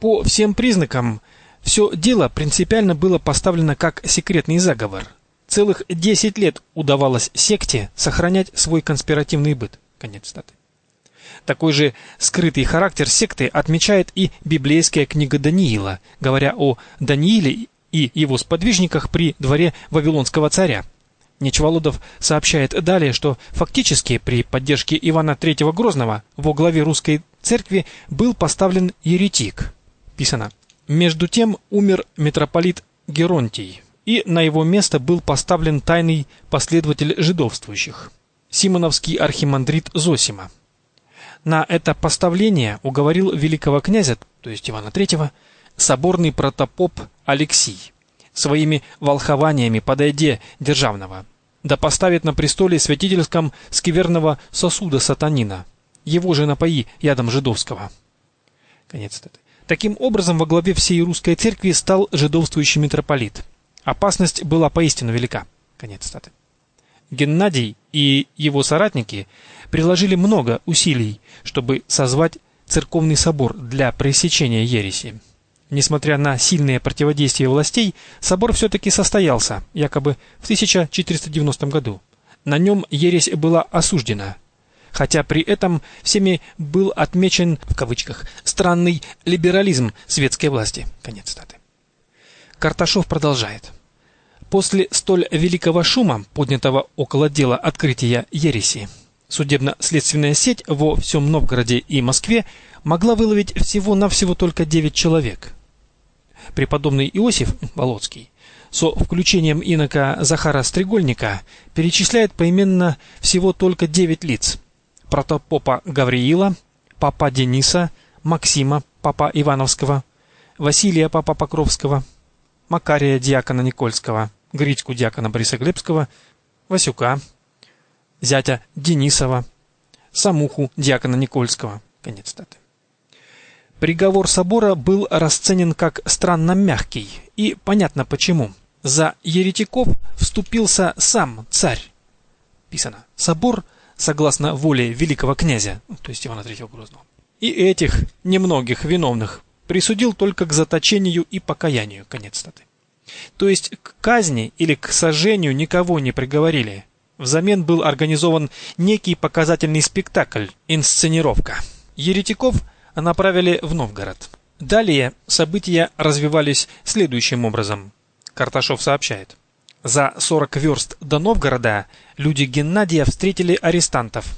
По всем признакам, все дело принципиально было поставлено как секретный заговор. Целых 10 лет удавалось секте сохранять свой конспиративный быт. Конец цитаты. Такой же скрытый характер секты отмечает и библейская книга Даниила, говоря о Данииле и его сподвижниках при дворе вавилонского царя. Нечеволодов сообщает далее, что фактически при поддержке Ивана III Грозного во главе русской церкви был поставлен еретик. Писано: «Между тем умер митрополит Геронтий, и на его место был поставлен тайный последователь жидовствующих, симоновский архимандрит Зосима. На это поставление уговорил великого князя, то есть Ивана III, соборный протопоп Алексий, своими волхованиями подойде державного, да поставит на престоле святительском скверного сосуда сатанина, его же напои ядом жидовского». Конец цитаты. Таким образом, во главе всей русской церкви стал жидовствующий митрополит. Опасность была поистину велика. Конец цитаты. Геннадий и его соратники приложили много усилий, чтобы созвать церковный собор для пресечения ереси. Несмотря на сильное противодействие властей, собор все-таки состоялся, якобы в 1490 году. На нем ересь была осуждена, хотя при этом всеми был отмечен, в кавычках, странный либерализм светской власти. Конец цитаты. Карташов продолжает. После столь великого шума, поднятого около дела открытия ереси, судебно-следственная сеть во всем Новгороде и Москве могла выловить всего-навсего только 9 человек. Преподобный Иосиф Волоцкий со включением инока Захара Стрегольника перечисляет поименно всего только 9 лиц: протопопа Гавриила, папа Дениса, Максима, папа Ивановского, Василия, папа Покровского, Макария, диакона Никольского, Грицьку, диакона Борисоглебского, Васюка, зятя Денисова, Самуху, диакона Никольского. Конец цитаты. Приговор собора был расценен как странно мягкий, и понятно почему. За еретиков вступился сам царь. Писано: собор, согласно воле великого князя, то есть Ивана III Грозного, и этих немногих виновных присудил только к заточению и покаянию. Конец цитаты. То есть к казни или к сожжению никого не приговорили. Взамен был организован некий показательный спектакль, инсценировка. Еретиков направили в Новгород. Далее события развивались следующим образом. Карташов сообщает: за 40 верст до Новгорода люди Геннадия встретили арестантов.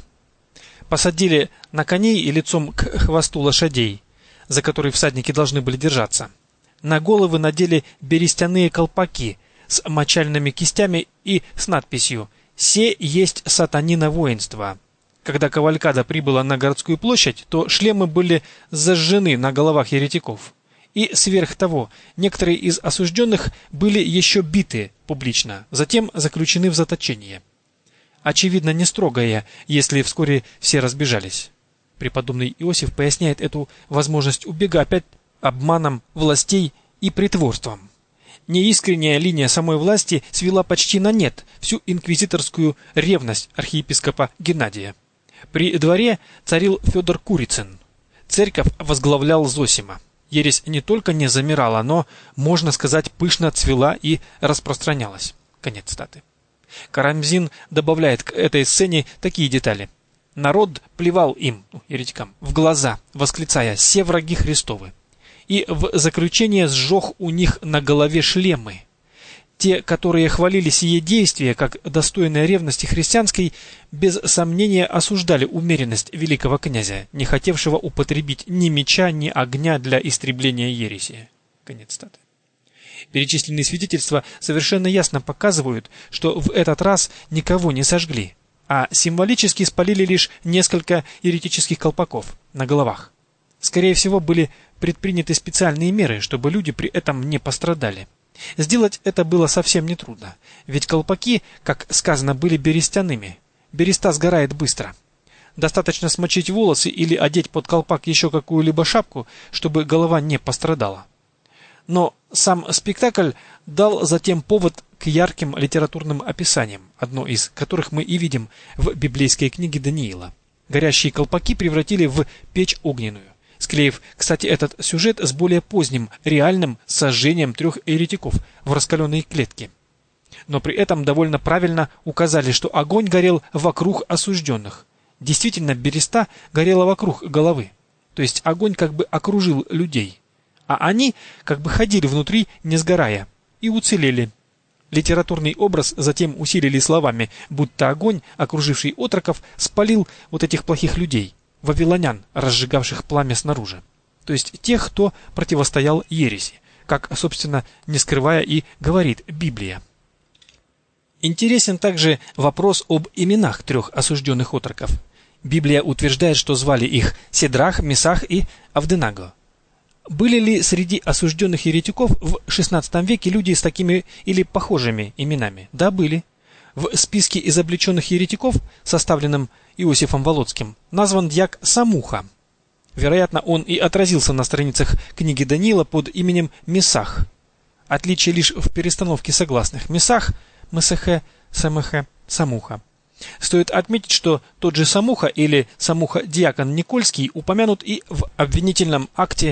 Посадили на коней и лицом к хвосту лошадей, за которые всадники должны были держаться. На головы надели берестяные колпаки с мочальными кистями и с надписью «Се есть сатанина воинство». Когда кавалькада прибыла на городскую площадь, то шлемы были зажжены на головах еретиков. И сверх того, некоторые из осужденных были еще биты публично, затем заключены в заточение. Очевидно, не строгое, если вскоре все разбежались. Преподобный Иосиф поясняет эту возможность убега опять обманом властей и притворством. Неискренняя линия самой власти свела почти на нет всю инквизиторскую ревность архиепископа Геннадия. При дворе царил Федор Курицын. Церковь возглавлял Зосима. Ересь не только не замирала, но, можно сказать, пышно цвела и распространялась. Конец цитаты. Карамзин добавляет к этой сцене такие детали. Народ плевал им, еретикам, в глаза, восклицая: «Се враги Христовы!» И в заключение сжег у них на голове шлемы. Те, которые хвалили сие действие как достойное ревности христианской, без сомнения осуждали умеренность великого князя, не хотевшего употребить ни меча, ни огня для истребления ереси. Конец цитаты. Перечисленные свидетельства совершенно ясно показывают, что в этот раз никого не сожгли, а символически спалили лишь несколько еретических колпаков на головах. Скорее всего, были предприняты специальные меры, чтобы люди при этом не пострадали. Сделать это было совсем нетрудно, ведь колпаки, как сказано, были берестяными. Береста сгорает быстро. Достаточно смочить волосы или одеть под колпак еще какую-либо шапку, чтобы голова не пострадала. Но сам спектакль дал затем повод к ярким литературным описаниям, одно из которых мы и видим в библейской книге Даниила. Горящие колпаки превратили в печь огненную. склеив, кстати, этот сюжет с более поздним реальным сожжением 3 еретиков в раскаленной клетке. Но при этом довольно правильно указали, что огонь горел вокруг осужденных. Действительно, береста горела вокруг головы. То есть огонь как бы окружил людей. А они как бы ходили внутри, не сгорая, и уцелели. Литературный образ затем усилили словами, будто огонь, окруживший отроков, спалил вот этих плохих людей, вавилонян, разжигавших пламя снаружи. То есть тех, кто противостоял ереси, как, собственно, не скрывая и говорит Библия. Интересен также вопрос об именах 3 осужденных отроков. Библия утверждает, что звали их Сидрах, Месах и Авденаго. Были ли среди осужденных еретиков в XVI веке люди с такими или похожими именами? Да, были. В списке изобличенных еретиков, составленном Иосифом Волоцким, назван дьяк Самуха. Вероятно, он и отразился на страницах книги Даниила под именем Месах. Отличие лишь в перестановке согласных. Месах, Месехе, Самехе, Самуха. Стоит отметить, что тот же Самуха или Самуха-диакон Никольский упомянут и в обвинительном акте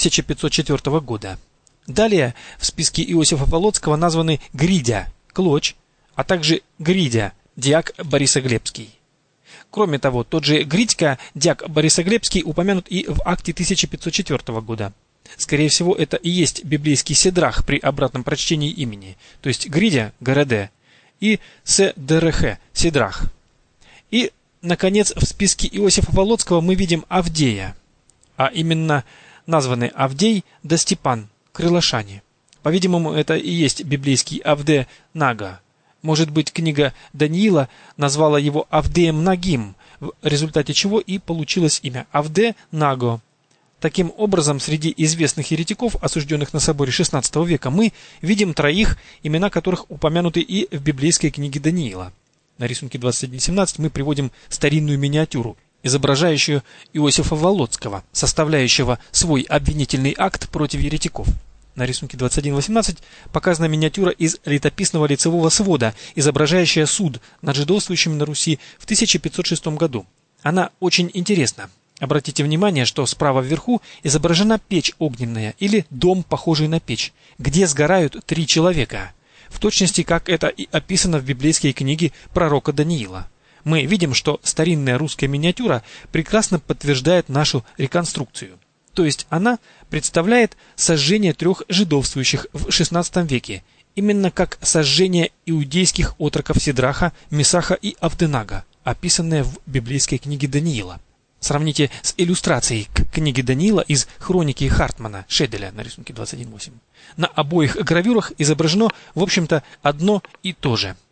1504 года. Далее в списке Иосифа Волоцкого названы Гридя, Клоч, а также Гридя, диак Борисоглебский. Кроме того, тот же Гридька, диак Борисоглебский, упомянут и в акте 1504 года. Скорее всего, это и есть библейский Сидрах при обратном прочтении имени, то есть Гридя, Городе, и Седерехе, Сидрах. И, наконец, в списке Иосифа Волоцкого мы видим Авдея, а именно названы Авдей да Степан, крылашане. По-видимому, это и есть библейский Авде-Нага. Может быть, книга Даниила назвала его Авдеем Нагим, в результате чего и получилось имя Авде-Наго. Таким образом, среди известных еретиков, осужденных на соборе XVI века, мы видим 3, имена которых упомянуты и в библейской книге Даниила. На рисунке 21.17 мы приводим старинную миниатюру, изображающую Иосифа Волоцкого, составляющего свой обвинительный акт против еретиков. На рисунке 21.18 показана миниатюра из летописного лицевого свода, изображающая суд над жидовствующими на Руси в 1506 году. Она очень интересна. Обратите внимание, что справа вверху изображена печь огненная или дом, похожий на печь, где сгорают 3 человека, в точности как это и описано в библейской книге пророка Даниила. Мы видим, что старинная русская миниатюра прекрасно подтверждает нашу реконструкцию. То есть она представляет сожжение 3 жидовствующих в XVI веке, именно как сожжение иудейских отроков Сидраха, Месаха и Авденага, описанное в библейской книге Даниила. Сравните с иллюстрацией к книге Даниила из хроники Хартмана Шеделя на рисунке 21.8. На обоих гравюрах изображено, в общем-то, одно и то же.